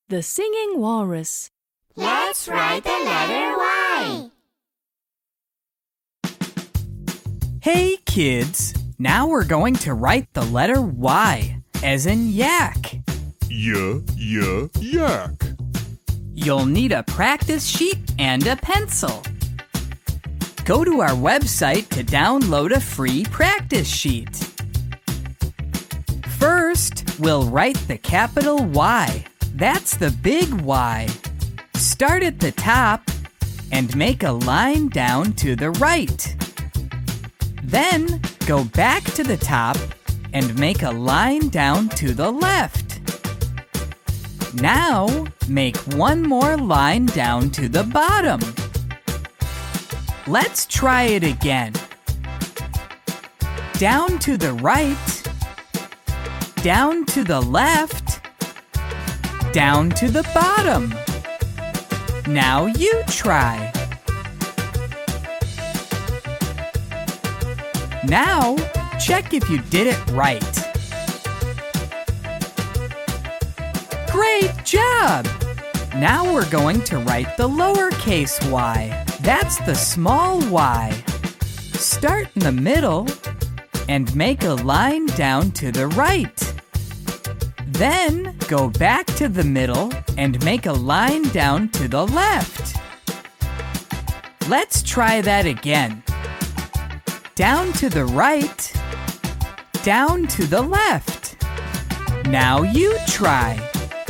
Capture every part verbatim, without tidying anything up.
The Singing Walrus. Let's write the letter Y. Hey kids, now we're going to write the letter Y, as in yak. Y, y, yak. You'll need a practice sheet and a pencil. Go to our website to download a free practice sheet. First, we'll write the capital Y. That's the big Y. Start at the top and make a line down to the right. Then, go back to the top and make a line down to the left. Now, make one more line down to the bottom. Let's try it again. Down to the right, down to the left, down to the bottom. Now you try. Now, check if you did it right. Great job! Now we're going to write the lowercase y. That's the small y. Start in the middle and make a line down to the right. Then go back to the middle and make a line down to the left. Let's try that again. Down to the right, down to the left. Now you try.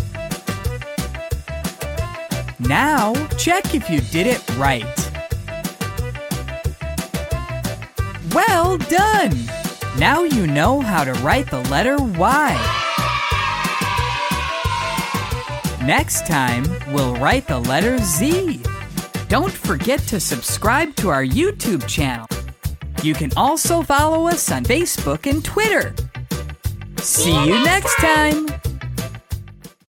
Now check if you did it right. Well done! Now you know how to write the letter Y. Next time, we'll write the letter Z. Don't forget to subscribe to our YouTube channel. You can also follow us on Facebook and Twitter. See you next time!